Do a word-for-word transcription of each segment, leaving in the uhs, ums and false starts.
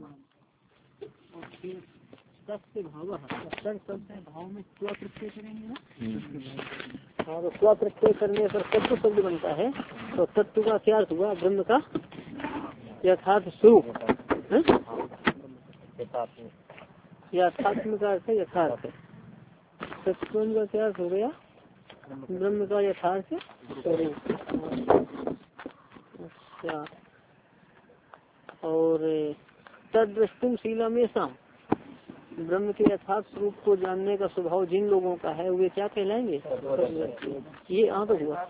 सत्य भाव भाव में स्व प्रत्यय करेंगे ना। हाँ, तो स्व प्रत्यय करने पर तत्व शब्द बनता है। तो तत्व का क्या अर्थ हुआ? ब्रह्म का यथार्थ स्वरूप। यथात्म का अर्थ है यथार्थ। तत्व का क्या अर्थ हो गया? ब्रह्म का यथार्थ स्वरूप। अच्छा, और तद्वस्तुम शीलमेशा, ब्रह्म के यथार्थ स्वरूप को जानने का स्वभाव जिन लोगों का है वे क्या कहलाएंगे? ये यहाँ तो हुआ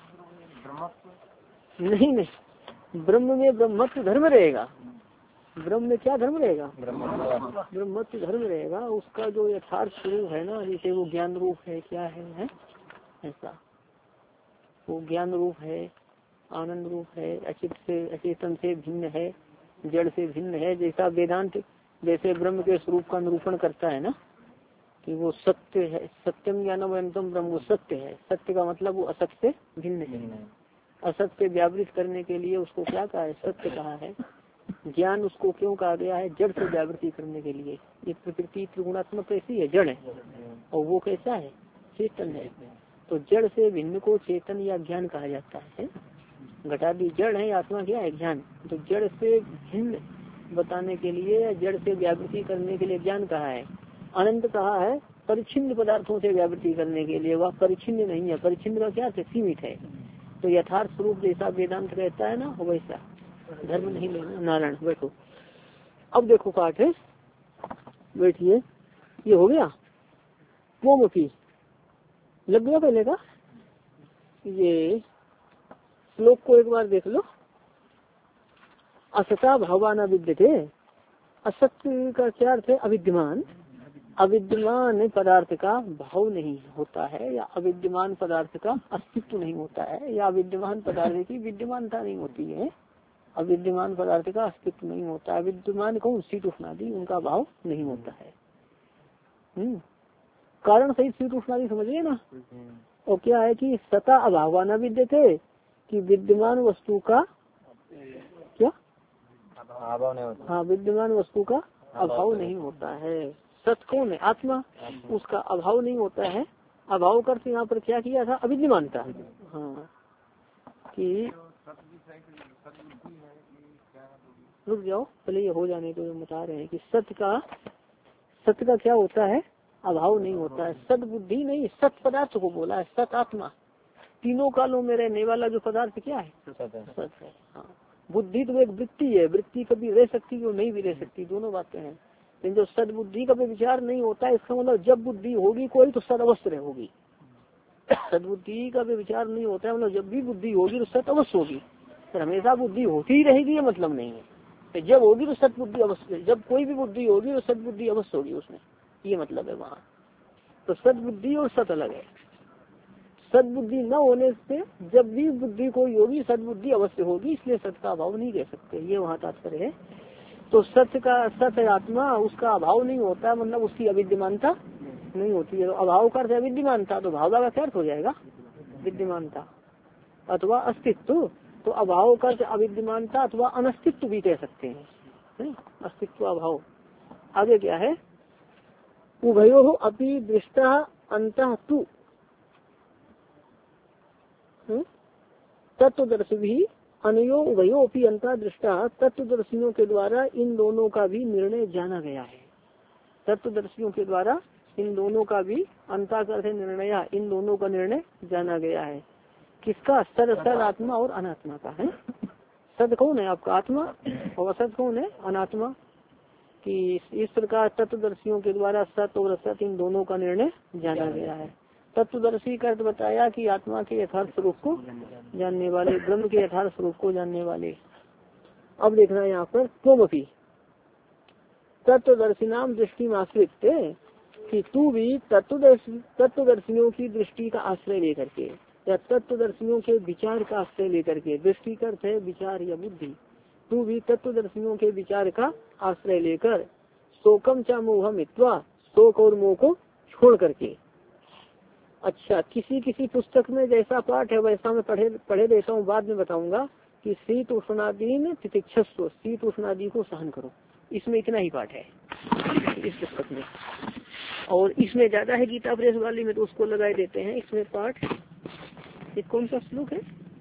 नहीं नहीं, ब्रह्म में ब्रह्मत्व धर्म रहेगा। ब्रह्म में क्या धर्म रहेगा? ब्रह्मत्व धर्म रहेगा। उसका जो यथार्थ स्वरूप है ना, जैसे वो ज्ञान रूप है, क्या है, है? ऐसा वो ज्ञान रूप है, आनंद रूप है, अचित से अचेतन से भिन्न है, जड़ से भिन्न है। जैसा वेदांत जैसे ब्रह्म के स्वरूप का निरूपण करता है ना, कि वो सत्य है, सत्यम ज्ञानम अनंतम ब्रह्म, वो सत्य है। सत्य का मतलब वो असत्य से भिन्न है। असत्य व्यावृत करने के लिए उसको क्या कहा है? सत्य कहा है। ज्ञान उसको क्यों कहा गया है? जड़ से व्यावृत्ति करने के लिए। ये प्रकृति त्रिगुणात्मक कैसी है? जड़ है। और वो कैसा है? चेतन है। तो जड़ से भिन्न को चेतन या ज्ञान कहा जाता है। घटादी जड़ है, आत्मा क्या है? ज्ञान। तो जड़ से भिन्न बताने के लिए, जड़ से व्यावृत्ति करने के लिए ज्ञान कहा है। अनंत कहा है परिच्छिन्न पदार्थों से व्यावृत्ति करने के लिए। वह परिच्छिन्न नहीं है। परिच्छिन्न का क्या है? सीमित है। तो यथार्थ स्वरूप जैसा वेदांत कहता है ना, वैसा धर्म नहीं लेना। नारायण बैठो। अब देखो पाठ है, बैठिए। ये हो गया मोमकी लग गया पहले का। ये श्लोक को एक बार देख लो। असता भावान विद्यते। असत्य का क्या अर्थ है? अविद्यमान। अविद्यमान पदार्थ का भाव नहीं होता है, या अविद्यमान पदार्थ का अस्तित्व नहीं होता है, या अविद्यमान पदार्थ की विद्यमानता नहीं होती है। अविद्यमान पदार्थ का अस्तित्व नहीं होता है। विद्यमान कौन? शीत उष्णादि, उनका भाव नहीं होता है। हम्म कारण सही शीत उष्णादि समझिए ना। और क्या है कि सता अभावाना विद्यते, कि विद्यमान वस्तु का क्या अभाव नहीं होता। हाँ, विद्यमान वस्तु का अभाव नहीं होता है। सत कौन है? आत्मा। उसका अभाव नहीं होता है। अभाव करते यहाँ पर क्या किया था? अविद्यमानता। हाँ, कि रुक जाओ पहले, ये हो जाने को बता रहे हैं कि सत्य का सत्य का क्या होता है? अभाव नहीं होता है। सत बुद्धि नहीं, सत पदार्थ को बोला है। सत आत्मा, तीनों कालों में रहने वाला जो पदार्थ क्या है? सत है। हाँ, बुद्धि तो एक वृत्ति है। वृत्ति कभी रह सकती है और नहीं भी रह सकती, दोनों बातें हैं। लेकिन जो सद बुद्धि का भी विचार नहीं होता है, इसका मतलब जब बुद्धि होगी कोई तो सद अवश्य होगी। सदबुद्धि का भी विचार नहीं होता है, मतलब जब भी बुद्धि होगी तो सत अवश्य होगी। पर हमेशा बुद्धि होती ही रहेगी ये मतलब नहीं है। तो जब होगी तो सत बुद्धि अवश्य, जब कोई भी बुद्धि होगी तो सदबुद्धि अवश्य होगी उसमें, ये मतलब है वहाँ। तो सदबुद्धि और सत अलग है। सदबुद्धि न होने से जब भी बुद्धि कोई होगी सदबुद्धि अवश्य होगी, इसलिए सत का अभाव नहीं कह सकते, ये वहाँ तात्पर्य है। तो सत्य का सत है आत्मा, उसका अभाव नहीं होता, मतलब उसकी अविद्यमानता नहीं होती है। तो अभाव का अर्थ अविद्यमानता, तो भाव का क्या अर्थ हो जाएगा? विद्यमानता अथवा अस्तित्व। तो अभाव का अर्थ अविद्यमानता अथवा अनस्तित्व भी कह सकते हैं, अस्तित्व अभाव। आगे क्या है? उभयो अपि दृष्टा अंतः तु तत्वदर्शी भी अनयो उभयो अपि अंतः दृष्टा। तत्वदर्शियों के द्वारा इन दोनों का भी निर्णय जाना गया है। तत्वदर्शियों के द्वारा इन दोनों का भी अंतः का अर्थ निर्णय, इन दोनों का निर्णय जाना गया है। किसका? सद सद आत्मा और अनात्मा का है। सद कौन है आपका? आत्मा। और असत कौन है? अनात्मा। कि इस प्रकार तत्वदर्शियों के द्वारा सत और असत इन दोनों का निर्णय जाना गया है। तत्वदर्शी का अर्थ बताया कि आत्मा के यथार्थ स्वरूप को जानने वाले, ब्रह्म के यथार्थ स्वरूप को जानने वाले। अब देखना है यहाँ पर त्वमपि तत्वदर्शी नाम दृष्टि में आश्रित, कि तू भी तत्वदर्शी तत्वदर्शियों की दृष्टि का आश्रय लेकर के, या तत्वदर्शियों के विचार का आश्रय लेकर के, दृष्टि का अर्थ है विचार या बुद्धि, तू भी तत्वदर्शियों के विचार का आश्रय लेकर शोकम चा मोह मित्वा, शोक और मोह को छोड़ करके। अच्छा, किसी किसी पुस्तक में जैसा पाठ है वैसा मैं पढ़े पढ़े देता हूँ, बाद में बताऊंगा। कि शीत उष्णादीन तितिक्षस्व, शीत उष्णादि को सहन करो। इसमें इतना ही पाठ है इस पुस्तक में, और इसमें ज्यादा है गीता प्रेस वाली में तो उसको लगाए देते हैं। इसमें पाठ ये कौन सा श्लोक है?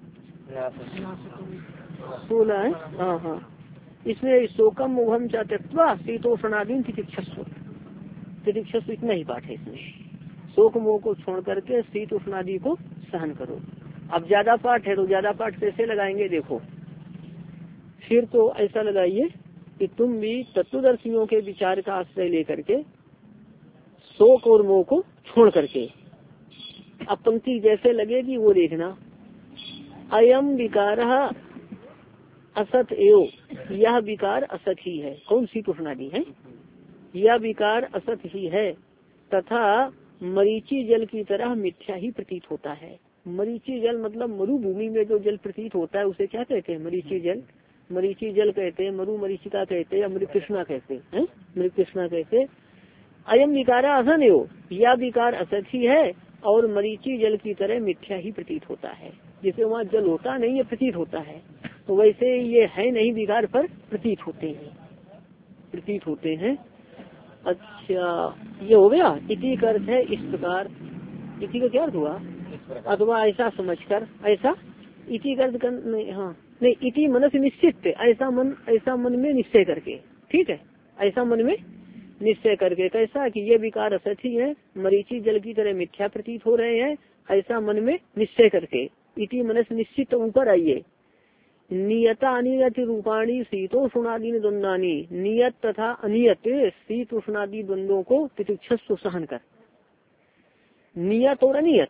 सोलह है। हाँ हाँ, इसमें शोकम मोहम च त्यक्त्वा शीतोष्णादीन तितिक्षस्व, तितिक्षस्व इतना ही पाठ है इसमें। शोक मोह को छोड़ करके शीत उष्णादि को सहन करो। अब ज्यादा पाठ है तो ज्यादा पाठ कैसे लगाएंगे देखो, फिर तो ऐसा लगाइए कि तुम भी तत्वदर्शियों के विचार का आश्रय लेकर के शोक और मोह को छोड़ करके, अब पंक्ति जैसे लगेगी वो देखना। अयम विकार असत एव, यह विकार असत ही है। कौन सी तुष्णादि है? यह विकार असत ही है तथा मरीची जल की तरह मिथ्या ही प्रतीत होता है। मरीची जल मतलब मरुभूमि में जो जल प्रतीत होता है उसे क्या कहते हैं? मरीची जल। मरीची जल कहते हैं, मरु मरीचिका कहते हैं, अमृत कृष्णा कहते हैं, मृत कृष्णा कहते। अयम विकारा असन एव, यह विकार असत ही है और मरीची जल की तरह मिथ्या ही प्रतीत होता है। जैसे वहाँ जल होता नहीं है, प्रतीत होता है, तो वैसे ये है नहीं, विकार पर प्रतीत होते हैं, प्रतीत होते हैं। अच्छा, ये हो गया। इति का अर्थ है इस प्रकार। इति का क्या अर्थ हुआ? अथवा ऐसा समझकर, ऐसा इति का अर्थ नहीं, हाँ नहीं, इति मन से निश्चित, ऐसा मन, ऐसा मन में निश्चय करके, ठीक है, ऐसा मन में निश्चय करके। कैसा कि ये विकार असत ही है, मरीची जल की तरह मिथ्या प्रतीत हो रहे हैं, ऐसा मन में निश्चय करके। इति मन से निश्चित, ऊपर आइए। नियता अनियत रूपाणी शीतोष्णादि द्वंद्वानी, नियत तथा अनियत शीतोष्णादि द्वंद्वों को तितिक्षस्व सहन कर। नियत और अनियत,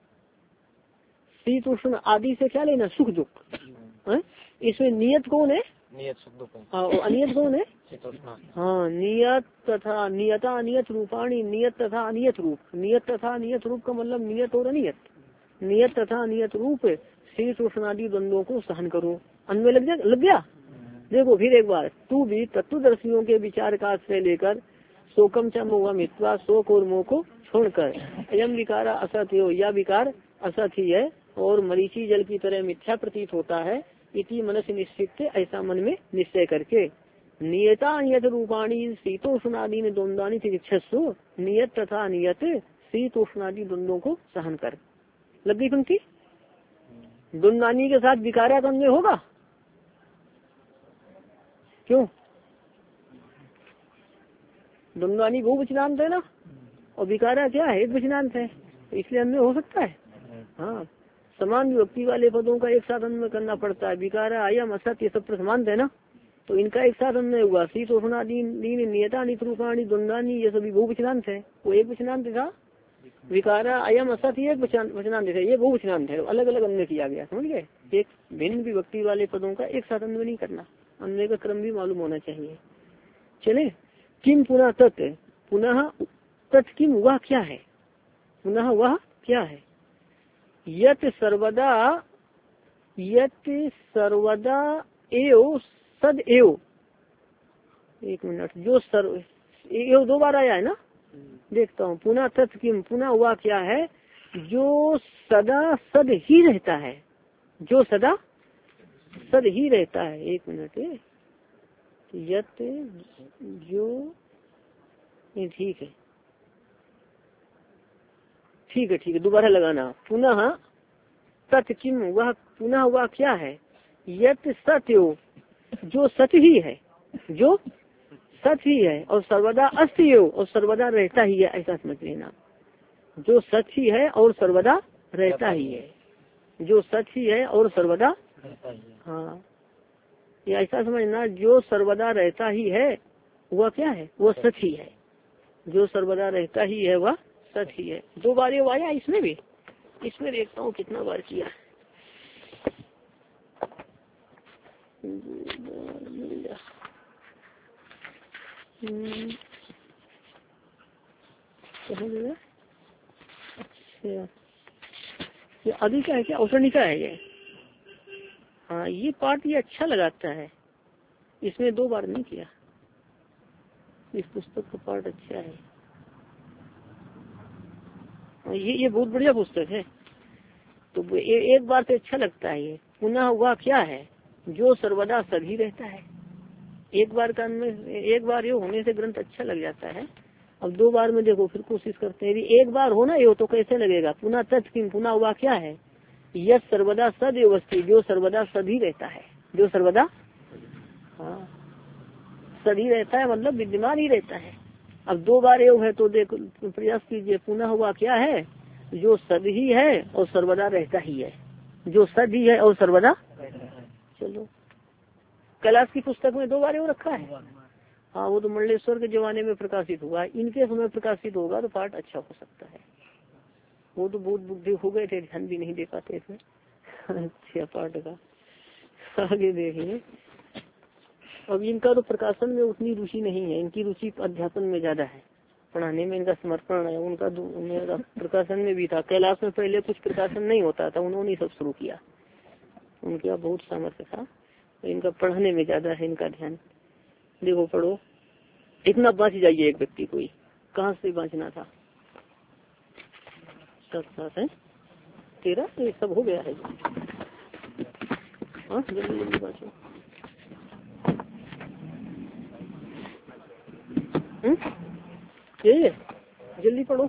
शीतोष्ण आदि से क्या लेना? सुख दुख। इसमें नियत कौन है? नियत सुख दुख। हाँ, और अनियत कौन है? हाँ, नियत तथा नियता अनियत रूपाणी, नियत तथा अनियत रूप। नियत तथा अनियत रूप का मतलब नियत और अनियत। नियत तथा अनियत रूप शीतोष्णादि द्वंद्वों को सहन करो। अन्वय लग गया? लग गया। देखो फिर एक बार, तू भी तत्वदर्शियों के विचार का आश्रय लेकर शोकम च मोह मित्वा, शोक और मोह को छोड़कर, अयम विकारा असत हो, यह विकार असत ही है और मरीची जल की तरह मिथ्या प्रतीत होता है। इति मन से निश्चित, ऐसा मन में निश्चय करके। नियता अनियत रूपाणी शीतोष्णादि द्वंद्वानी तितिक्षस्व, नियत तथा अनियत शीतोष्णादि द्वंद्वों को सहन कर। लग गई पंक्ति? द्वंद्वानी के साथ विकारा का अन्वय होगा? क्यों? द्वंद्वानी बहुवचनांत है ना, और विकारा क्या है? एक वचनांत है, तो इसलिए अन्वय हो सकता है। हाँ, समान विभक्ति वाले पदों का एक साथ अन्वय करना पड़ता है। विकारा अयम असत ये सब प्रसमांत है ना, तो इनका एक साथ अन्वय हुआ। शीतोष्णादि नियता नित रूपाणी द्वंद्वानी ये सभी बहुवचनांत है, वो एक वचनांत था। विकारा अयम असत ही एक वचनांत है, ये बहुवचनांत है, अलग अलग अन्वय किया गया। समझ गए? एक भिन्न विभक्ति वाले पदों का एक साथ अन्वय नहीं करना, अन्वय का क्रम भी मालूम होना चाहिए। चले, किम पुनः तत्, पुनः तत् किम, वह क्या है? पुनः वह क्या है? यत सर्वदा, यत सर्वदा एव सद एव, एक मिनट, जो सर्व एव दो बार आया है ना, देखता हूँ। पुनः तत् किम, पुनः हुआ क्या है? जो सदा सद ही रहता है, जो सदा सद ही रहता है। एक मिनट, यत जो, ठीक है ठीक है ठीक है, दोबारा लगाना। पुनः तत् किम, वह पुनः हुआ क्या है? यत सत्यो, जो सत्य ही है, जो सत्य ही है, और सर्वदा अस्ति और सर्वदा रहता ही है, ऐसा समझ लेना। जो सत्य ही है और सर्वदा रहता ही है, जो सत्य ही है और सर्वदा, हाँ ये ऐसा समझना, जो सर्वदा रहता ही है वह क्या है? वह सत्य ही है। जो सर्वदा रहता ही है वह सत्य ही है। दो बार ये आया इसमें भी, इसमें देखता हूँ कितना बार किया। अच्छा, ये अभी का है क्या? औसनिका है ये। हाँ, ये पाठ ये अच्छा लगाता है, इसमें दो बार नहीं किया। इस पुस्तक का पाठ अच्छा है, ये ये बहुत बढ़िया पुस्तक है। तो ए, एक बार तो अच्छा लगता है ये। पुनः हुआ क्या है? जो सर्वदा सभी रहता है, एक बार कान में एक बार यो होने से ग्रंथ अच्छा लग जाता है। अब दो बार में देखो फिर कोशिश करते हैं। यदि एक बार हो ना यो तो कैसे लगेगा। पुनः तत्किम, पुनः हुआ क्या है, यह सर्वदा सदैव अस्ति, जो सर्वदा सदी रहता है, जो सर्वदा हाँ सदी रहता है, मतलब विद्यमान ही रहता है। अब दो बार योग है तो देखो प्रयास कीजिए। पुनः हुआ क्या है, जो सद ही है और सर्वदा रहता ही है, जो सद ही है और सर्वदा। चलो कैलाश की पुस्तक में दो बार योग रखा है। हाँ वो तो मंडलेश्वर के जमाने में प्रकाशित हुआ, इनके समय प्रकाशित होगा तो पाठ अच्छा हो सकता है। वो तो बहुत बुद्धि हो गए थे, ध्यान भी नहीं दे पाते थे। अच्छा पाठ का आगे देखिए। अब इनका तो प्रकाशन में उतनी रुचि नहीं है, इनकी रुचि अध्यापन में ज्यादा है, पढ़ाने में इनका समर्पण है। उनका मेरा प्रकाशन में भी था। कैलाश में पहले कुछ प्रकाशन नहीं होता था, उन्होंने सब शुरू किया, उनका बहुत सामर्थ्य था। तो इनका पढ़ने में ज्यादा है इनका ध्यान। देखो पढ़ो, इतना बाँच जाइए एक व्यक्ति कोई। कहाँ से बाँचना था, सब साथ है तेरा ये सब हो गया है। हाँ जल्दी जल्दी बाँचो। यही है, जल्दी पढ़ो।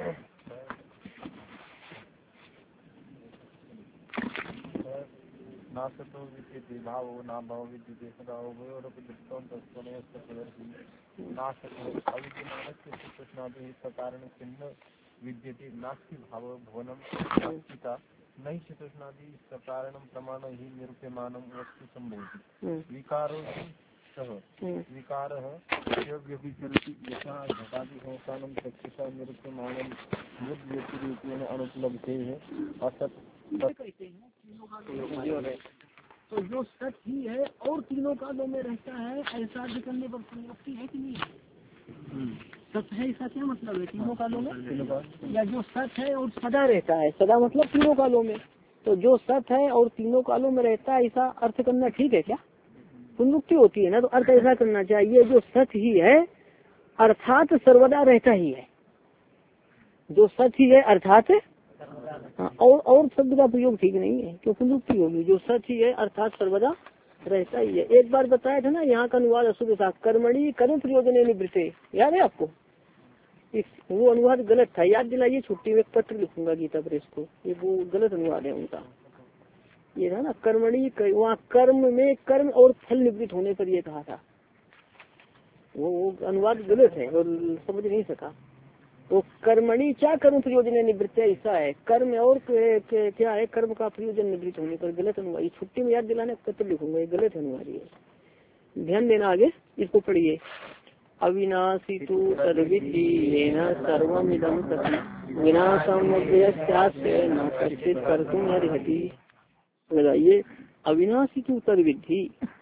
नासतो विद्यते भावो ना भाव विद्यते सदा उभयोरपि दृष्टं तत्त्वनयस्य प्रदर्शि नासतो अविद्यमानस्य सुकृष्णादिः सकारणं छिन्न विद्यते नास्ति भाव भुवनं नास्तिका नहि चतुष्णादि सकारणं प्रमाण ही निरूप्यमानं वस्तु सम्भवति विकारो सह विकारः व्यभिचरति यथा घटादि संस्थानं चक्षुषा निरूप्यमानं यद्व्यतिरेकेण अनुपलब्धेः असत्। तो जो सच ही है और तीनों कालों में रहता है, ऐसा भी करने पर संयुक्ति है कि नहीं है। सच है ऐसा क्या मतलब है, तीनों कालों में, या जो सच है और सदा रहता है, सदा मतलब तीनों कालों में। तो जो सच है और तीनों कालों में रहता है, ऐसा अर्थ करना ठीक है क्या। संयुक्ति होती है ना, तो अर्थ ऐसा करना चाहिए, जो सच ही है अर्थात सर्वदा रहता ही है। जो सच ही है अर्थात हाँ, और और शब्द का प्रयोग ठीक नहीं है, क्यों संयुक्ति होगी। जो सच ही है अर्थात सर्वदा रहता ही है। एक बार बताया था ना, यहाँ का अनुवाद अशुभ था, कर्मणि कर्म प्रयोजन निवृत्ते, याद है आपको। इस वो अनुवाद गलत था, याद दिलाइए। छुट्टी में पत्र लिखूंगा गीता प्रेस को, ये वो गलत अनुवाद है उनका। ये था ना कर्मणि, वहाँ कर्म में कर्म और फल निवृत्त होने पर ये कहा था, वो, वो अनुवाद गलत है और समझ नहीं सका। वो कर्मणि क्या कर्म प्रयोजन निवृत्त ऐसा है, कर्म और क्या है, कर्म का प्रयोजन निवृत्त होने पर, गलत अनुवाद। छुट्टी में याद दिलाने पत्र लिखूंगा, ये गलत अनुवाद है, ध्यान देना। आगे इसको पढ़िए। अविनाशी तु तद्विद्धि सर्वमिदं सति विनाशम अव्ययस्यास्य न कश्चित् कर्तुम् अर्हति। लगाइए, अविनाशी तु तद्विद्धि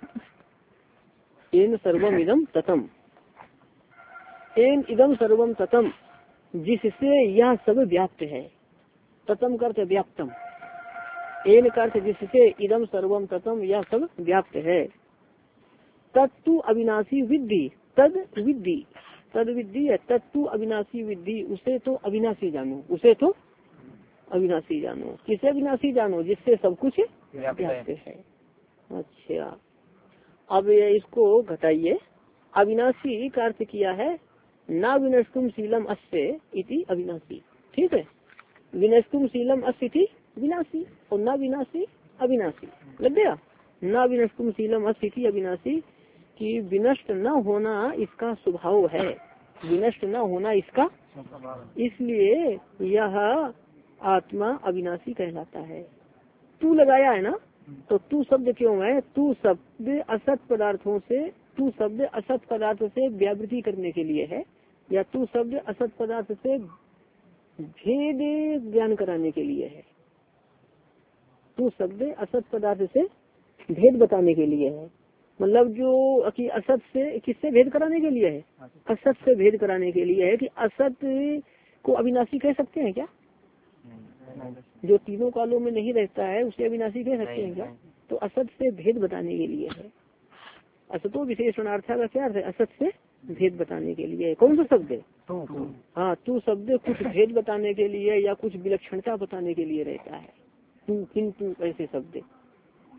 येन सर्वमिदं ततम, येन इदं सर्वम ततम, जिससे यह सब व्याप्त है। ततम करते व्याप्तम, एन करते जिससे, इदम सर्वम ततम यह सब व्याप्त है। तत्तु अविनाशी विद्धि, तद विद्धि, तद विद्धि है, तत्तु अविनाशी विद्धि, उसे तो अविनाशी जानो, उसे तो अविनाशी जानो। किसे अविनाशी जानो, जिससे सब कुछ व्याप्त है। अच्छा अब ये इसको घटाइए। अविनाशी का अर्थ किया है ना विनष्टुम शीलम अस्य इति अविनाशी, ठीक है। विनष्टुम शीलम अस्य इति विनाशी और ना विनाशी अविनाशी, लग गया। ना विनष्टुम शीलम अस्य इति अविनाशी, कि विनष्ट न होना इसका स्वभाव है, विनष्ट न होना इसका, इसलिए यह आत्मा अविनाशी कहलाता है। तू लगाया है ना, तो तू शब्द क्यों है, तू शब्द असत पदार्थों से, तू शब्द असत पदार्थ से व्यावृत्ति करने के लिए है, या तू शब्द असत पदार्थ से भेद ज्ञान कराने के लिए है। तू शब्द असत पदार्थ से भेद बताने के लिए है, मतलब जो कि असत से किससे भेद कराने के लिए है, असत से भेद कराने के लिए है। कि असत को अविनाशी कह सकते हैं क्या, जो तीनों कालों में नहीं रहता है उसे अविनाशी कह सकते हैं क्या। तो असत से भेद बताने के लिए है। असतो विशेषणार्था का क्या अर्थ है, असत से भेद बताने के लिए। कौन सा शब्द है, हाँ तू शब्द कुछ भेद बताने के लिए या कुछ विलक्षणता बताने के लिए रहता है। तू किंतु ऐसे शब्द।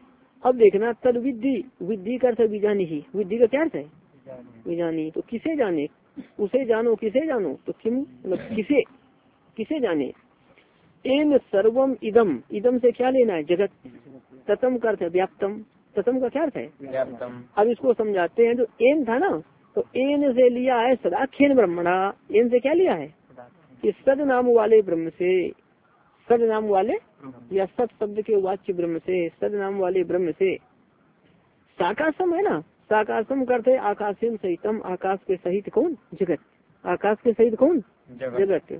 अब देखना तद विद्धि, विद्धि का अर्थ है विजानी ही, विद्धि का क्या अर्थ है विजानी, तो किसे जाने, उसे जानो, किसे जानो, तो किम मतलब किसे, किसे जाने। एन सर्वम इदम, इदम से क्या लेना है जगत, ततम का अर्थ है व्याप्तम, ततम का क्या अर्थ है व्याप्तम। अब इसको समझाते हैं, जो एन था ना, तो एन से लिया है सदाख्यन ब्रह्मणा, एन से क्या लिया है कि सद नाम वाले ब्रह्म से, सद नाम वाले या सत शब्द के वाच्य ब्रह्म से, सद नाम वाले ब्रह्म से। साकाशम है ना, साकाशम करते आकाशम सहितम, आकाश के सहित कौन जगत, आकाश के सहित कौन जगत।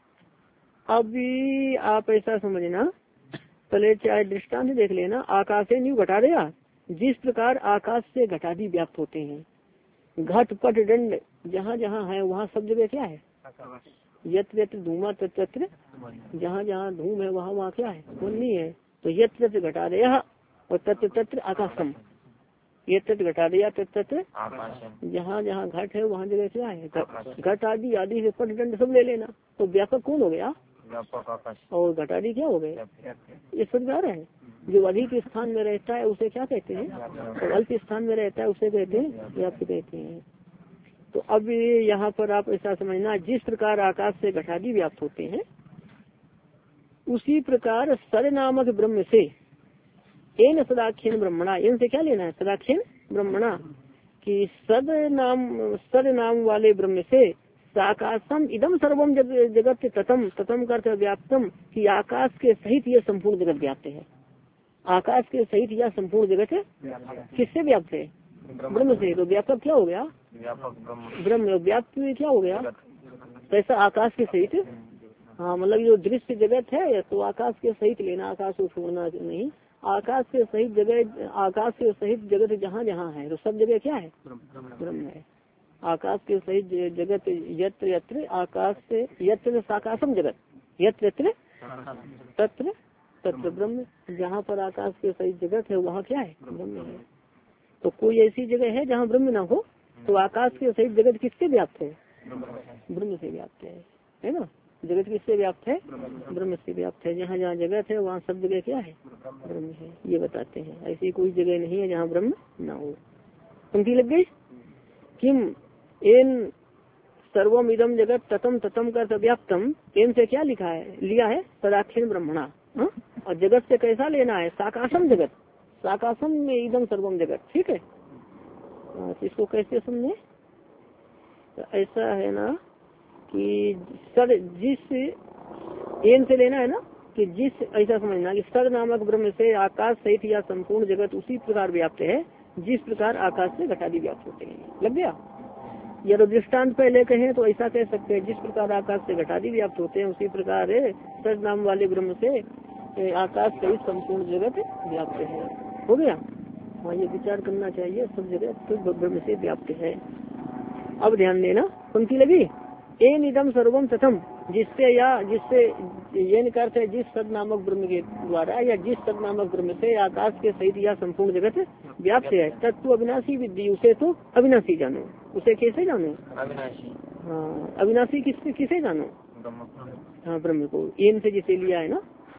अभी आप ऐसा समझना, पहले चाहे दृष्टांत देख लेना, आकाश से न्यू घटा दिया, जिस प्रकार आकाश से घटादी व्याप्त होते हैं, घट पट दंड जहाँ जहाँ है वहाँ सब जगह क्या है, यत्र यत्र धूमा तत्र, जहाँ जहाँ धूम है वहाँ वहाँ क्या है नहीं है, तो यत्र यत्र घटा दिया और तत्र तत्र आकाशम, यत्र घटा दिया तत्र तत्र, जहाँ जहाँ घट है वहाँ जगह क्या है घट आदि, आदि से पट दंड सब ले लेना, तो व्यापक कौन हो गया और घटादी क्या हो गए, इस प्रकार है। जो अधिक स्थान में रहता है उसे क्या कहते हैं, और अल्प स्थान में रहता है उसे कहते हैं व्याप्त कहते हैं। तो अब यहाँ पर आप ऐसा समझना, जिस प्रकार आकाश से घटादी व्याप्त होते हैं, उसी प्रकार सद नामक ब्रह्म से, एन सदाख्यन ब्रह्मणा, एन से क्या लेना है सदाख्यन ब्रह्मणा, कि सद नाम, सद नाम वाले ब्रह्म से, आकाशम इदम सर्वम जगत ततम, ततम करते व्याप्तम, कि आकाश के सहित यह संपूर्ण जगत व्याप्त है, आकाश के सहित यह संपूर्ण जगत है किससे व्याप्त है ब्रह्म से, तो व्यापक क्या हो गया ब्रह्म, व्याप्त क्या हो गया, कैसा आकाश के सहित, हाँ मतलब जो दृश्य जगत है तो आकाश के सहित लेना, आकाश को छोड़ना नहीं, आकाश के सहित जगह, आकाश के सहित जगत जहाँ जहाँ है तो सब जगह क्या है ब्रह्म है। आकाश के सहित जगत यत्र यत्र, आकाश से यत्र साकाशम जगत, यत्र यत्र तत्र तत्र ब्रह्म, जहाँ पर आकाश के सहित जगत है वहाँ क्या है ब्रह्म है। तो कोई ऐसी जगह है जहाँ ब्रह्म ना हो, तो आकाश के सहित जगत किससे व्याप्त है ब्रह्म से व्याप्त है, है ना, जगत किससे व्याप्त है ब्रह्म से व्याप्त है। जहाँ जहाँ जगत है वहाँ सब जगह क्या है ब्रह्म है, ये बताते हैं। ऐसी कोई जगह नहीं है जहाँ ब्रह्म ना हो। पंक्ति लग गई, किम एन सर्वम इदम जगत ततम ततम कर व्याप्तम, एन से क्या लिखा है लिया है सदाख्यन ब्रह्मणा, और जगत से कैसा लेना है साकाशम जगत, साकाशम में इदम सर्वम जगत, ठीक है। इसको कैसे समझे, तो ऐसा है ना कि सद, जिस एन से लेना है ना कि जिस, ऐसा समझना कि सद नामक ब्रह्म से आकाश सहित या संपूर्ण जगत उसी प्रकार व्याप्त है जिस प्रकार आकाश से घटादी व्याप्त होते हैं। लग गया, या तो दृष्टांत पहले कहें तो ऐसा कह सकते हैं, जिस प्रकार आकाश से घटादी व्याप्त होते हैं उसी प्रकार सद नाम वाले ब्रह्म से आकाश सहित संपूर्ण जगत व्याप्त है। हो गया, वहाँ ये विचार करना चाहिए, सब जगह तो ब्रह्म से व्याप्त है। अब ध्यान देना, पंक्ति लगी, एन इदम सर्वम तथम, जिससे या जिससे ये निकलते है जिस सद नामक ब्रह्म के द्वारा या जिस सद नामक ब्रह्म से आकाश के सहित या संपूर्ण जगत व्याप्त है, तत्व अविनाशी विद्धि, उसे तो अविनाशी जानो। उसे कैसे जानो अविनाशी, हाँ अविनाशी किससे किसे जानो, हाँ ब्रह्म को, एन से जिसे लिया है ना,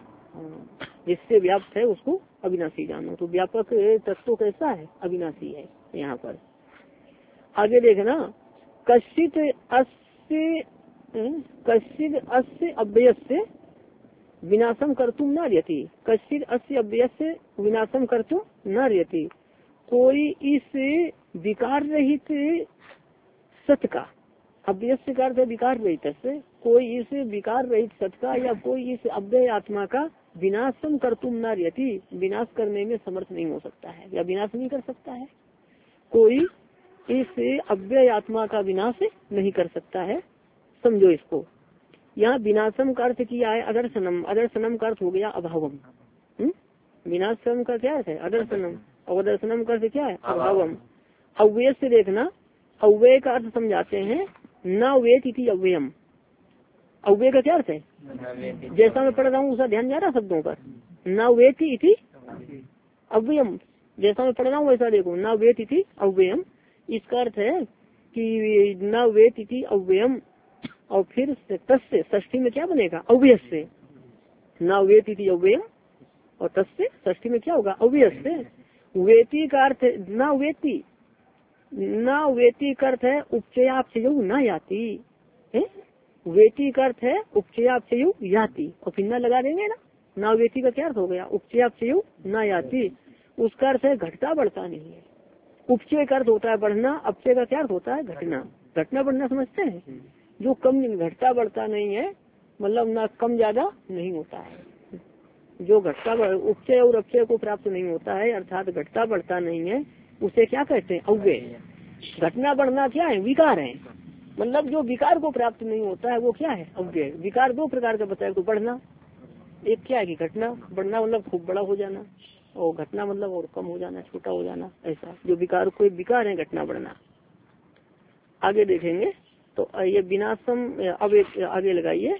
जिससे व्याप्त है उसको अविनाशी जानो। तो व्यापक तत्व कैसा है अविनाशी है। यहाँ पर आगे देखना, कश्चित अस्य कश्चित अस्य अव्ययस्य विनाशम कर्तुम न अर्हति, कश्चित अस्य अव्ययस्य विनाशम कर्तुम न अर्हति, कोई इस विकार रहित सत का, अव्ययस्य का अर्थ विकार रहित से, कोई इस विकार रहित सत का या कोई इस अव्यय आत्मा का विनाशम कर्तुम न अर्हति, विनाश करने में समर्थ नहीं हो सकता है या विनाश नहीं कर सकता है। कोई इस अव्यय आत्मा का विनाश नहीं कर सकता है, समझो इसको। यहाँ विनाशम का अर्थ किया है अदर्शनम, अदर्शनम का अर्थ हो गया अभावम। विनाशम का क्या अर्थ है अदर्शनम, और अदर्शनम का अर्थ क्या है अभावम। अव्यय से देखना, अव्यय का अर्थ समझाते हैं, न वेत इति अव्ययम। अव्यय का क्या अर्थ है, जैसा मैं पढ़ रहा हूँ उसका ध्यान जा रहा शब्दों पर, न वेत इति अव्ययम, जैसा मैं पढ़ रहा हूँ वैसा देखो, न वेत इति अव्ययम। इसका अर्थ है कि न वेत इति अव्ययम, और फिर तस्य षष्ठी में क्या बनेगा अव्यय से, न वेत इति अव्ययम, और तस्य षष्ठी में क्या होगा अव्यय से। वेती का अर्थ न वेती, न वेती का अर्थ है उपचयापचय न याति है। वेती का अर्थ है उपचयापचय याति और फिर न लगा देंगे ना। न वेती का क्या अर्थ हो गया? उपचयापचय न याति, उसका अर्थ है घटता बढ़ता नहीं है। उपचय का अर्थ होता है बढ़ना, अपचय का क्या अर्थ होता है? घटना। घटना बढ़ना समझते हैं, जो कम घटता बढ़ता नहीं है, मतलब ना कम ज्यादा नहीं होता है। जो घटता उपचय और अपचय को प्राप्त नहीं होता है, अर्थात घटता बढ़ता नहीं है, उसे क्या कहते हैं? अव्यय। घटना बढ़ना क्या है? विकार है। मतलब जो विकार को प्राप्त नहीं होता है वो क्या है? अव्यय। विकार दो प्रकार का बताया, तो बढ़ना एक क्या है कि घटना, बढ़ना मतलब खूब बड़ा हो जाना, और घटना मतलब और कम हो जाना, छोटा हो जाना, ऐसा जो विकार कोई विकार है घटना बढ़ना। आगे देखेंगे तो ये विनाशम, अब एक आगे लगाइए।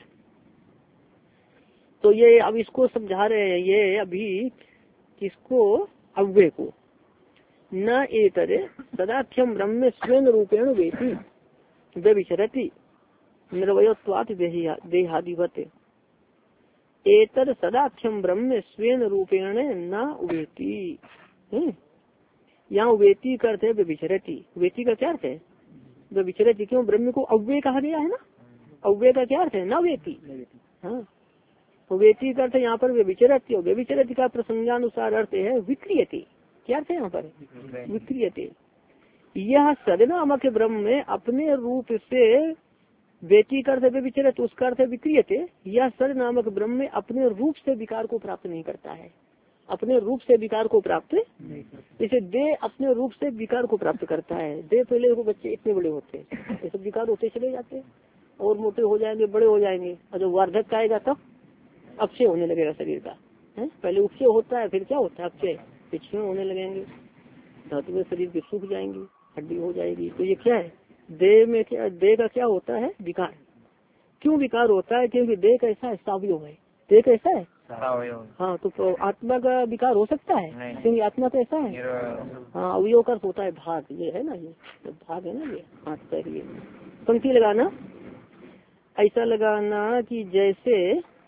तो ये अब इसको समझा रहे हैं ये अभी किसको? अव्यय को। न एतरे सदाख्यम ब्रह्म स्वयं रूपेण वेति व्यभिचरति निर्वयोत्वात् देहादिवत्। एतर सदाख्यम ब्रह्म स्वयं रूपेण न वेति। यहाँ वेति का अर्थ है व्यभिचरति। वेति का क्या अर्थ है? व्यभिचरति। क्यों? ब्रह्म को अव्यय कहा गया है ना। अव्यय का क्या अर्थ है? न वेति। हाँ, तो वेति का अर्थ यहाँ पर व्यभिचरति, और व्यभिचरति का प्रसंगानुसार अर्थ है विक्रियति। क्या अर्थ है यहाँ पर? विक्रियते। यह सदनामक ब्रह्म में अपने रूप से वेति का अर्थ व्यभिचरत, उसका अर्थ विक्रियते। यह सद नामक ब्रह्म में अपने रूप से विकार को प्राप्त नहीं करता है। अपने रूप से विकार को प्राप्त जैसे दे अपने रूप से विकार को प्राप्त करता है। दे पहले को बच्चे इतने बड़े होते हैं, ये सब विकार होते चले जाते हैं और मोटे हो जाएंगे, बड़े हो जाएंगे, और जब वार्धक्य आएगा तब अपचय होने लगेगा शरीर का है। पहले उपचय होता है, फिर क्या होता है? अपचय। पिछले होने लगेंगे, धातु शरीर की सूख जाएंगी, हड्डी हो जाएगी। तो ये क्या है? देह में क्या, देह का क्या होता है? विकार। क्यों विकार होता है? क्योंकि देह कैसा है? सावयव है। देह कैसा है? हाँ, तो आत्मा का विकार हो सकता है? क्योंकि आत्मा कैसा है? हाँ, अवयव का होता है भाग। ये है ना, ये तो भाग है ना, ये हाथ पैर। ये पंक्ति लगाना, ऐसा लगाना कि जैसे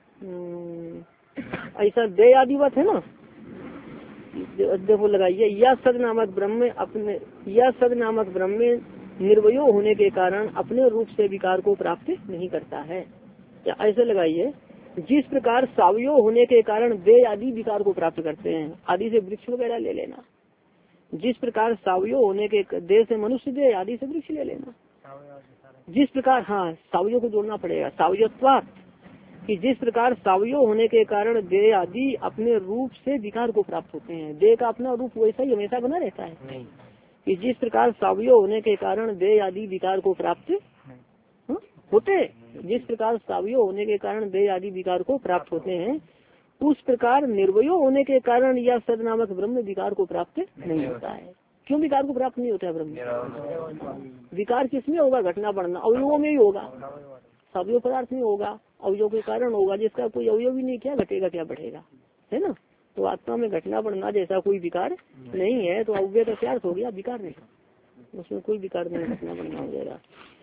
ऐसा दे आदिवत है ना। देखो लगाइए, या सद नामक ब्रह्म अपने, या सद नामक ब्रह्म निर्वयो होने के कारण अपने रूप से विकार को प्राप्त नहीं करता है। या ऐसे लगाइए, जिस प्रकार सावयो होने के कारण दे आदि विकार को प्राप्त करते हैं, आदि से वृक्ष वगैरह ले लेना। जिस प्रकार सावयो होने के दे से मनुष्य दे, आदि से वृक्ष ले लेना। जिस प्रकार, हाँ सावयो को जोड़ना पड़ेगा, सावयत्वात्, कि जिस प्रकार सावयो होने के कारण देह आदि अपने रूप से विकार को प्राप्त होते हैं। देह का अपना रूप वैसा ही हमेशा बना रहता है नहीं। कि जिस प्रकार सावयो होने के कारण देह आदि विकार को प्राप्त होते, जिस प्रकार सावयो होने के कारण देह आदि विकार को प्राप्त होते हैं, उस प्रकार निर्वयो होने के कारण या सद नामक ब्रह्म विकार को प्राप्त नहीं होता है। क्यों विकार को प्राप्त नहीं होता है ब्रह्म? विकार किसमें होगा? घटना बढ़ना, अवयवों में ही होगा, सावयव पदार्थ में होगा, अवयव के कारण होगा। जिसका कोई अवयव ही नहीं, क्या घटेगा क्या बढ़ेगा, है ना। तो आत्मा में घटना बढ़ना जैसा कोई विकार नहीं है, तो अव्यय का क्या अर्थ हो गया? विकार नहीं, उसमें कोई विकार नहीं, घटना बढ़ना हो जाएगा।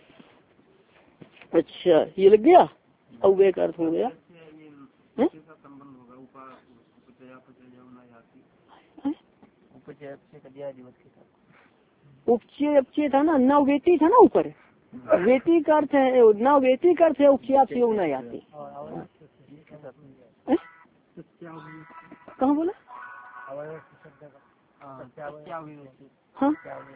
अच्छा, ये लग गया, अव्यय का अर्थ हो गया। उपचय अपचय था ना, न वेती था ना ऊपर। वेती का अर्थ है न वेती का अर्थ है उपचयाप से न याति। कहाँ बोला? हाँ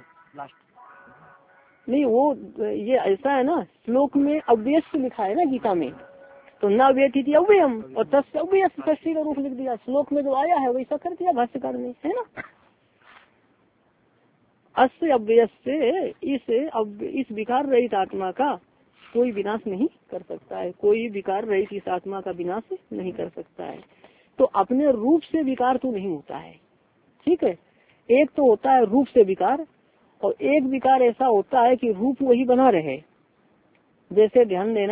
नहीं, वो ये ऐसा है ना, श्लोक में अव्यस्त लिखा है ना गीता में, तो न वेती थी अव्ययम और तस्य अव्यस्त षष्ठी का रूप लिख दिया। श्लोक में जो आया है वैसा कर दिया भाष्यकार ने, है ना। अस्य अव्यय से इस अब इस विकार रहित आत्मा का कोई विनाश नहीं कर सकता है। कोई विकार रहित इस आत्मा का विनाश नहीं कर सकता है। तो अपने रूप से विकार तो नहीं होता है, ठीक है। एक तो होता है रूप से विकार, और एक विकार ऐसा होता है कि रूप वही बना रहे। जैसे ध्यान देना,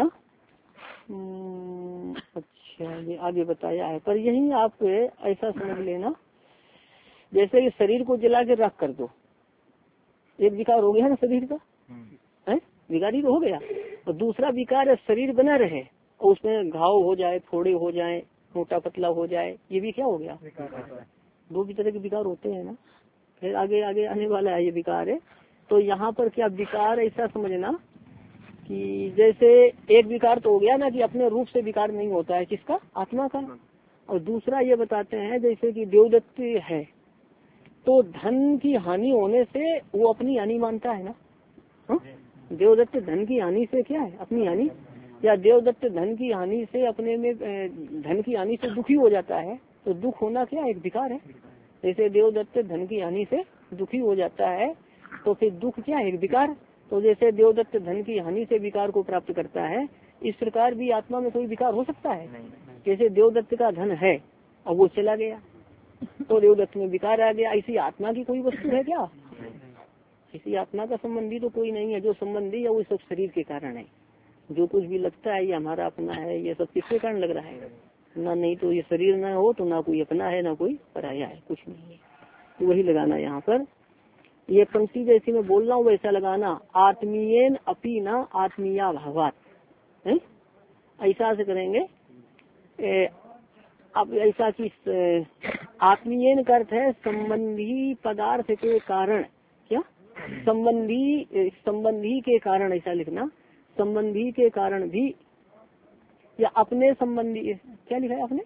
अच्छा ये आगे बताया है, पर यही आप ऐसा समझ लेना, जैसे कि शरीर को जला के रख कर दो, एक विकार हो गया ना शरीर का, है विकारी तो हो गया। और दूसरा विकार है शरीर बना रहे और उसमें घाव हो जाए, फोड़े हो जाए, मोटा पतला हो जाए, ये भी क्या हो गया? दो भी तरह के विकार होते हैं ना, फिर आगे आगे आने वाला है ये विकार है। तो यहाँ पर क्या विकार ऐसा समझना कि जैसे एक विकार तो हो गया ना कि अपने रूप से विकार नहीं होता है, किसका, आत्मा का। और दूसरा ये बताते हैं जैसे कि देवदत्त है तो धन की हानि होने से वो अपनी हानि मानता है ना। हा? देवदत्त धन की हानि से क्या है, अपनी हानि, या देवदत्त धन की हानि से अपने में धन की हानि से दुखी हो जाता है। तो दुख होना क्या एक विकार है। जैसे देवदत्त धन की हानि से दुखी हो जाता है तो फिर दुख क्या है, एक विकार। तो जैसे देवदत्त धन की हानि से विकार को प्राप्त करता है, इस प्रकार भी आत्मा में कोई विकार हो सकता है। जैसे देवदत्त का धन है और वो चला गया तो देवदत्त में विकार आ गया। ऐसी आत्मा की कोई वस्तु है क्या, किसी आत्मा का संबंधी तो कोई नहीं है। जो संबंधी है वो सब शरीर के कारण है। जो कुछ भी लगता है ये हमारा अपना है, ये सब किसके कारण लग रहा है ना, नहीं तो ये शरीर ना हो तो ना कोई अपना है ना कोई पराया है, कुछ नहीं है। तो वही लगाना यहाँ पर, ये पंक्ति जैसी मैं बोल रहा हूँ वैसा लगाना। आत्मीयन अपी न आत्मीया भावात, ऐसा से करेंगे। ए, अब ऐसा कि आत्मीयन का अर्थ है संबंधी पदार्थ के कारण, क्या संबंधी, संबंधी के कारण, ऐसा लिखना। संबंधी के कारण भी, या अपने संबंधी, क्या लिखा है आपने,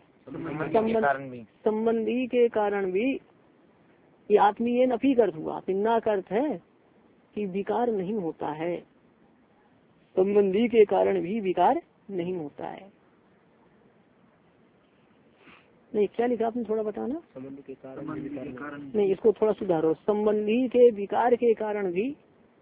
संबंधी के कारण भी। ये आत्मीय नफी का अर्थ हुआ, पिन्ना का अर्थ है कि विकार नहीं होता है। संबंधी के कारण भी विकार नहीं होता है। नहीं, क्या लिखा आपने, थोड़ा बताना। संबंधी के कारण भी विकार नहीं, इसको थोड़ा सुधारो। संबंधी के विकार के कारण भी,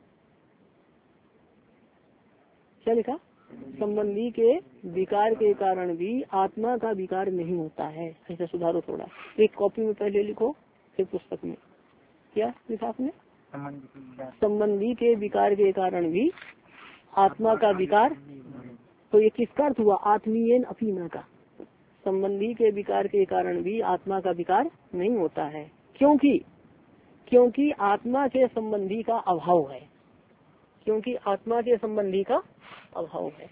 क्या लिखा, संबंधी के विकार के कारण भी आत्मा का विकार नहीं होता है। ऐसा सुधारो थोड़ा। एक कॉपी में पहले लिखो फिर पुस्तक में। क्या लिखा आपने, संबंधी के विकार के कारण भी आत्मा का विकार। तो ये किसका अर्थ हुआ, आत्मीयन अफीना का। संबंधी के विकार के कारण भी आत्मा का विकार नहीं होता है। क्योंकि क्योंकि आत्मा के संबंधी का अभाव है। क्योंकि आत्मा के संबंधी का अभाव है।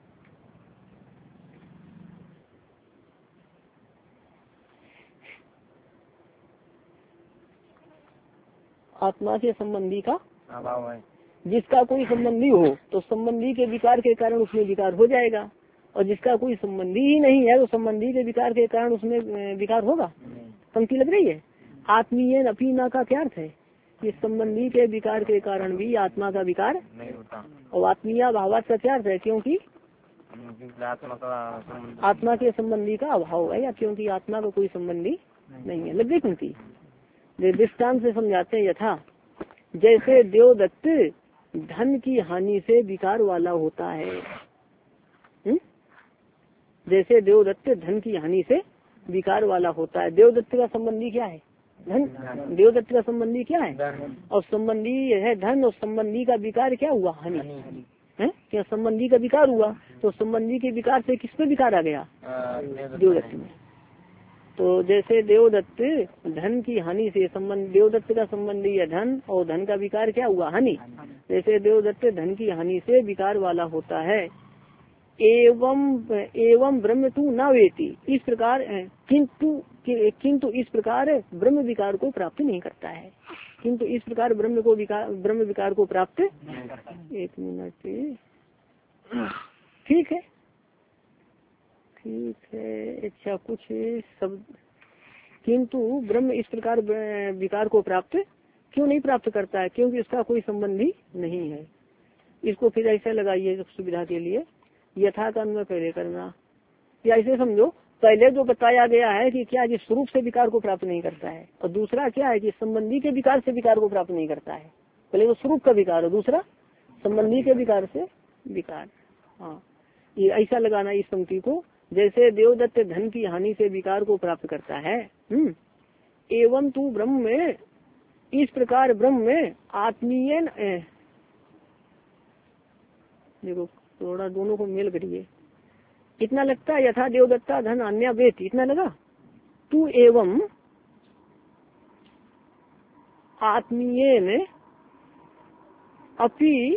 आत्मा के संबंधी का अभाव है। जिसका कोई संबंधी हो तो संबंधी के विकार के कारण उसमें विकार हो जाएगा, और जिसका कोई संबंधी ही नहीं है तो संबंधी के विकार के कारण उसमें विकार होगा। पंक्ति लग रही है। आत्मीय अपीना का क्या अर्थ है कि संबंधी के विकार के कारण भी आत्मा का विकार नहीं होता। और आत्मीय भावात का क्या अर्थ है, क्योंकि आत्मा के संबंधी का अभाव है, या क्योंकि आत्मा का कोई संबंधी नहीं है। लग गई पंक्ति। दृष्टांत से समझाते हैं। यथा जैसे देवदत्त धन की हानि से विकार वाला होता है। हुँ? जैसे देवदत्त धन की हानि से विकार वाला होता है। देवदत्त का संबंधी क्या है, धन। देवदत्त का संबंधी क्या है, और संबंधी है धन, और संबंधी का विकार क्या हुआ, हानि है। क्या संबंधी का विकार हुआ, तो संबंधी के विकार से किस पे विकार आ गया, देवदत्त में। तो जैसे देवदत्त धन की हानि से संबंध, देवदत्त का संबंधी है धन, और धन का विकार क्या हुआ, हानि। जैसे देवदत्त धन की हानि से विकार वाला होता है। एवं एवं ब्रह्म तू न वेती, इस प्रकार किंतु किंतु इस प्रकार ब्रह्म विकार को प्राप्त नहीं करता है। किंतु इस प्रकार ब्रह्म को विकार ब्रह्म विकार को प्राप्त, एक मिनट, ठीक है ठीक है अच्छा कुछ शब्द, किंतु ब्रह्म इस प्रकार विकार को प्राप्त क्यों नहीं प्राप्त करता है, क्योंकि इसका कोई संबंधी नहीं है। इसको फिर ऐसे लगाइए सुविधा के लिए, यथा का अन्वय पहले करना, या ऐसे समझो पहले जो बताया गया है कि क्या जिस स्वरूप से विकार को प्राप्त नहीं करता है, और दूसरा क्या है कि संबंधी के विकार से विकार को प्राप्त नहीं करता है। पहले वो स्वरूप का विकार और दूसरा संबंधी के विकार से विकार। हाँ, ये ऐसा लगाना इस पंक्ति को। जैसे देवदत्त धन की हानि से विकार को प्राप्त करता है, हम्म एवं तू ब्रह्म में, इस प्रकार ब्रह्म में आत्मीय, देखो थोड़ा दोनों को मेल करिए। कितना लगता है, यथा देवदत्ता धन अन्य वेत, इतना लगा। तू एवं आत्मीय में अपि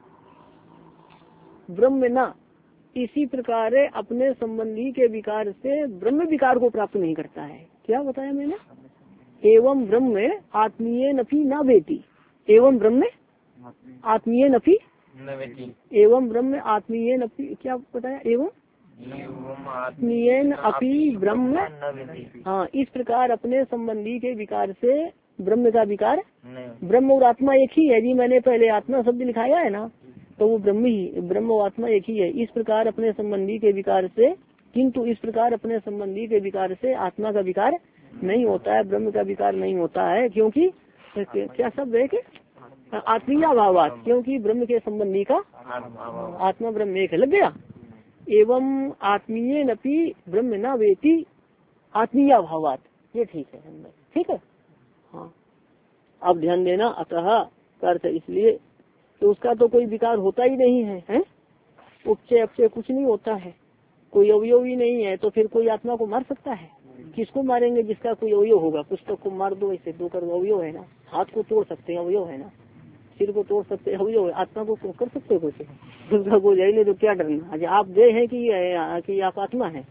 ब्रह्म न, इसी प्रकार अपने संबंधी के विकार से ब्रह्म विकार को प्राप्त नहीं करता है। क्या बताया मैंने, एवं ब्रह्म आत्मीय नफी न वेति, एवं ब्रह्म आत्मीय नफी एवं ब्रह्म आत्मीय नफी, क्या बताया, एवं आत्मीय अपि ब्रह्म, हाँ इस प्रकार अपने संबंधी के विकार से ब्रह्म का विकार, ब्रह्म और आत्मा एक ही है जी, मैंने पहले आत्मा शब्द लिखाया है ना, तो वो ब्रह्म ही, ब्रह्म और आत्मा एक ही है। इस प्रकार अपने संबंधी के विकार से, किंतु इस प्रकार अपने संबंधी के विकार से आत्मा का विकार नहीं होता है, ब्रह्म का विकार नहीं होता है, क्योंकि क्या शब्द है कि आत्मीय भावात, क्योंकि ब्रह्म के संबंधी का आत्मा ब्रह्म एक है। लग गया। एवं आत्मीय नपि ब्रह्म न वेति आत्मीय भावात, ये ठीक है, ठीक है। हाँ अब ध्यान देना, अतः अर्थ इसलिए कि उसका तो कोई विकार होता ही नहीं है, है? उपचय अपचय कुछ नहीं होता है, कोई अवयव ही नहीं है, तो फिर कोई आत्मा को मार सकता है? किसको मारेंगे? जिसका कोई अवयव होगा। पुस्तक को मार दो, ऐसे दो कर अवयव है ना, हाथ को तोड़ सकते हैं अवयव है ना, सिर को तोड़ सकते हैं अवयव है, आत्मा को कर सकते हो कुछ? उसका कोई जाएंगे तो क्या डरना। अच्छा आप दे है कि, कि आप आत्मा है?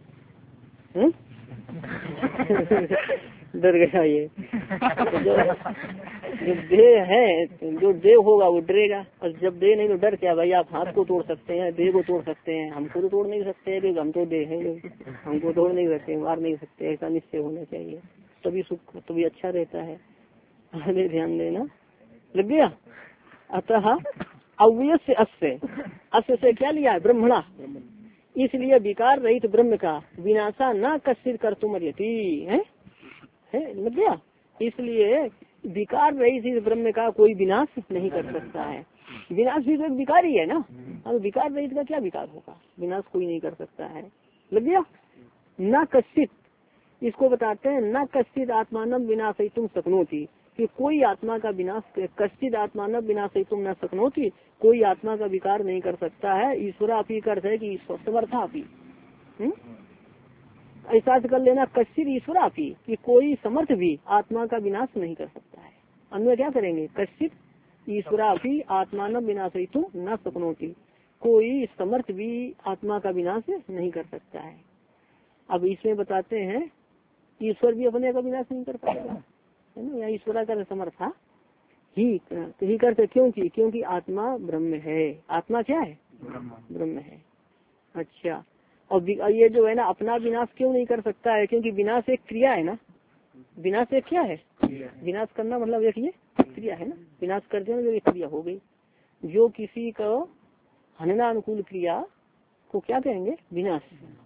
डर गया ये। जो जब देह है, जो देह होगा वो डरेगा, और जब देह नहीं तो डर क्या भाई। आप हाथ को तोड़ सकते हैं, देह को तोड़ सकते हैं, हमको तो तोड़ नहीं सकते हैं, हम तो देह है, हमको तोड़ नहीं सकते, मार नहीं सकते, ऐसा निश्चय होना चाहिए, तभी सुख तभी अच्छा रहता है। अरे ध्यान देना, लग गया। अतः अव्यय से अस्य, अस्य से क्या लिया है? ब्रह्मणा, इसलिए विकार रहित ब्रह्म का विनाशा न कश्चित कर तुम है, है लग गया। इसलिए विकार रहित इस ब्रह्म का कोई विनाश नहीं कर सकता है। विनाश भी तो एक विकार ही है ना, अब विकार रहित का क्या विकार होगा? विनाश कोई नहीं कर सकता है। लग गया। न कश्चित, इसको बताते हैं न कश्चित आत्मानम विनाश तुम सकनोती, कि कोई आत्मा का विनाश, कश्चित आत्मानम विनाश तुम न सकनोती, कोई आत्मा का विकार नहीं कर सकता है। ईश्वरा अपी अर्थ है कि समर्था अपी, ऐसा कर लेना, कश्चित ईश्वर आपी, कि कोई समर्थ भी आत्मा का विनाश नहीं कर सकता है। अन्य क्या करेंगे? कश्चित ईश्वरापि आत्मान विनाशितुम न सकनोति, कोई समर्थ भी आत्मा का विनाश नहीं कर सकता है। अब इसमें बताते हैं ईश्वर भी अपने का विनाश नहीं कर पाएगा, है ना। यहाँ ईश्वरा का समर्था ही ही करते, क्योंकि क्योंकि आत्मा ब्रह्म है। आत्मा क्या है? ब्रह्म है। अच्छा, और ये जो है ना अपना विनाश क्यों नहीं कर सकता है? क्योंकि विनाश एक क्रिया है ना, विनाश एक क्या है? विनाश करना मतलब एक ये क्रिया है ना, विनाश कर देना जो एक क्रिया हो गई। जो किसी को हनना अनुकूल क्रिया को क्या कहेंगे? विनाश।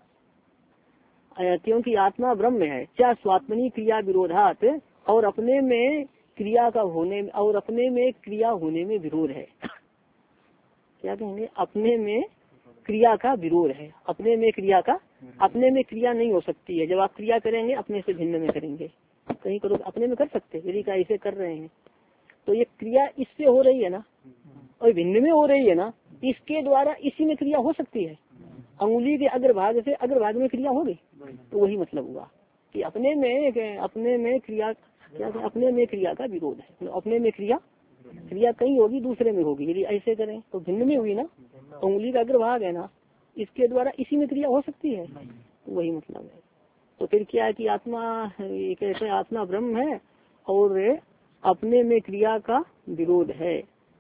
क्योंकि आत्मा ब्रह्म है, क्या स्वात्मनी क्रिया विरोधात, और अपने में क्रिया का होने और अपने में क्रिया होने में विरोध है। क्या कहेंगे? अपने में क्रिया का विरोध है। अपने में क्रिया का, अपने में क्रिया नहीं हो सकती है। जब आप क्रिया करेंगे अपने से भिन्न में करेंगे, कहीं करो अपने में कर सकते, यदि का ऐसे कर रहे हैं तो ये क्रिया इससे हो रही है ना, और भिन्न में हो रही है ना, इसके द्वारा इसी में क्रिया हो सकती है। अंगुली के अग्रभाग से अग्रभाग में क्रिया होगी, तो वही मतलब हुआ कि अपने में अपने में क्रिया क्या, अपने में क्रिया का विरोध है। अपने में क्रिया क्रिया कहीं होगी, दूसरे में होगी। यदि ऐसे करें तो भिन्न में हुई ना, उंगली का अग्रभाग है ना, इसके द्वारा इसी में क्रिया हो सकती है, तो वही मतलब है। तो फिर क्या है कि आत्मा, ये कहते हैं आत्मा ब्रह्म है और अपने में क्रिया का विरोध है।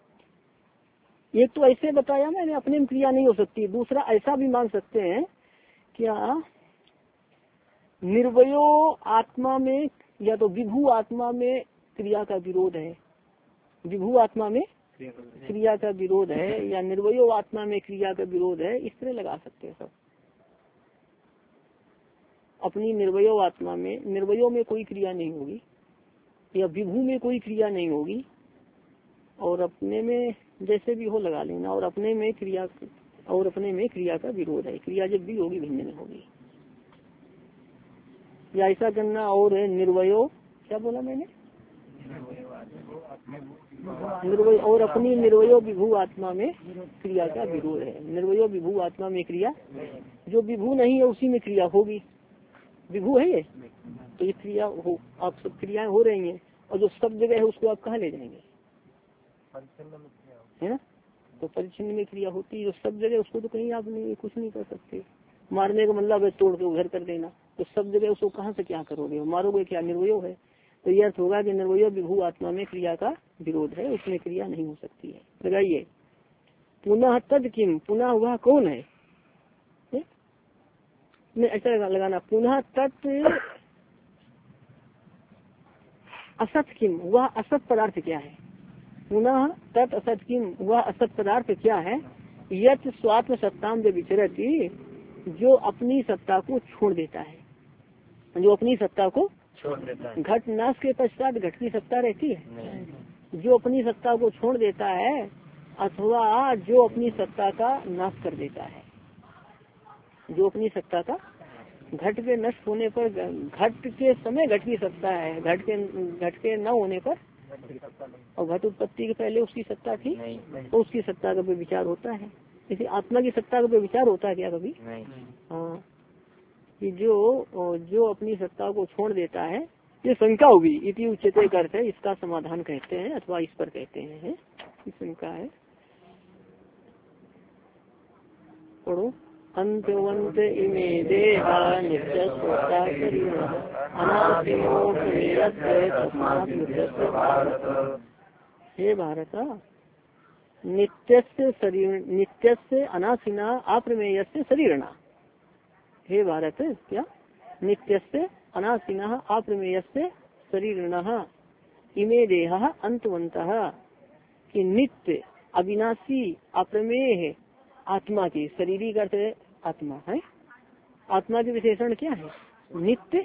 एक तो ऐसे बताया मैंने, अपने में क्रिया नहीं हो सकती। दूसरा ऐसा भी मान सकते हैं क्या, निर्वयो आत्मा में या तो विभू आत्मा में क्रिया का विरोध है, विभू आत्मा में क्रिया का विरोध है, या निर्वयो आत्मा में क्रिया का विरोध है, इस तरह लगा सकते हैं सब। अपनी निर्वयो आत्मा में, निर्वयो में कोई क्रिया नहीं होगी, या विभू में कोई क्रिया नहीं होगी, और अपने में जैसे भी हो लगा लेना, और अपने में क्रिया और अपने में क्रिया का विरोध है। क्रिया जब भी होगी भिन्न में होगी, या ऐसा करना। और निर्वयो, क्या बोला मैंने? निर्वय और अपनी निर्वयो विभू आत्मा में क्रिया का विरोध है। निर्वयो विभू आत्मा में क्रिया, जो विभू नहीं है उसी में क्रिया होगी। विभू है ये, तो ये क्रिया हो, आप सब क्रियाएं हो रही हैं, और जो सब जगह है उसको आप कहाँ ले जाएंगे? है ना, तो परिच्छिन्न में क्रिया होती है। जो सब जगह उसको तो कहीं आप नहीं, कुछ नहीं कर सकते। मारने का मतलब है तोड़ के उधर कर देना, तो सब जगह उसको कहाँ से क्या करोगे? मारोगे क्या? निर्वयो है। तो यह अर्थ होगा कि निर्वय विभू आत्मा में क्रिया का विरोध है, उसमें क्रिया नहीं हो सकती है। लगाइए पुनः तद किम, पुनः वह कौन है, नहीं अच्छा लगा, लगाना पुनः तत् असत किम, वह असत पदार्थ क्या है। पुनः तत् असत किम, वह असत पदार्थ क्या है। यत स्वात्म सत्ताम जो विचरती, जो अपनी सत्ता को छोड़ देता है, जो अपनी सत्ता को छोड़ देता है। घट नाश के पश्चात घट की सत्ता रहती है, जो अपनी सत्ता को छोड़ देता है अथवा जो अपनी सत्ता का नाश कर देता है, जो अपनी सत्ता का घट के नष्ट होने पर, घट के समय घट की सत्ता है, घट के घट के न होने पर, और घट उत्पत्ति के पहले उसकी सत्ता थी तो उसकी सत्ता का भी विचार होता है। इसी आत्मा की सत्ता का भी विचार होता है क्या कभी? हाँ, कि जो जो अपनी सत्ता को छोड़ देता है, ये शंका होगी इति उच्चते करते, इसका समाधान कहते हैं अथवा इस पर कहते हैं, शंका है। पढ़ो अंतवंत इमे देहा नित्यस्वता शरीर अनासिनो प्रमेयस्य तस्मात् युद्धस्य भारत। हे भारत, नित्यस्य शरीर, नित्यस्य अनासिना अप्रमेयस्य शरीरणा। हे भारत, क्या नित्यस्य अनासिना अप्रमेयस्य शरीरणः इमे देहा अंतवंतः, कि नित्य अविनाशी अप्रमेय आत्मा की, शरीरी का अर्थ आत्मा है, आत्मा के विशेषण क्या है? नित्य,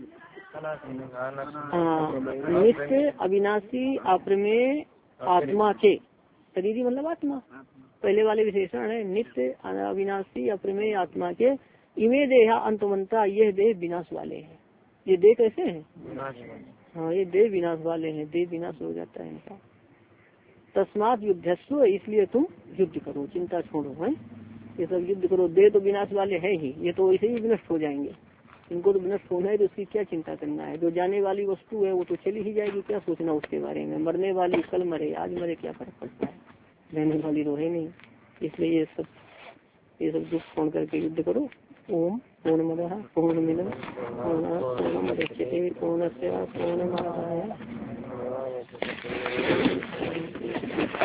हाँ नित्य अविनाशी अप्रमेय आत्मा के, शरीरी मतलब आत्मा, पहले वाले विशेषण है नित्य अविनाशी अप्रमेय आत्मा के। इमे देहा अंतवंता, यह देह विनाश वाले हैं। ये देह कैसे हैं? हाँ ये देह विनाश वाले हैं, देह विनाश हो जाता है इनका। तस्मात् युद्धस्व, इसलिए तुम युद्ध करो, चिंता छोड़ो, है ये सब युद्ध करो। देह तो विनाश वाले हैं ही, ये तो ऐसे ही विनष्ट हो जाएंगे, इनको तो विनष्ट होना है, तो उसकी क्या चिंता करना है। जो जाने वाली वस्तु है वो तो चली ही जाएगी, क्या सोचना उसके बारे में। मरने वाली कल मरे आज मरे क्या फर्क पड़ता है, रहने वाली रहे नहीं। इसलिए ये सब ये सब दुख छोड़ करके युद्ध करो। ओम पूर्णमदः पूर्णमिदं पूर्णात् पूर्णमुदच्यते पूर्णस्य पूर्णमादाय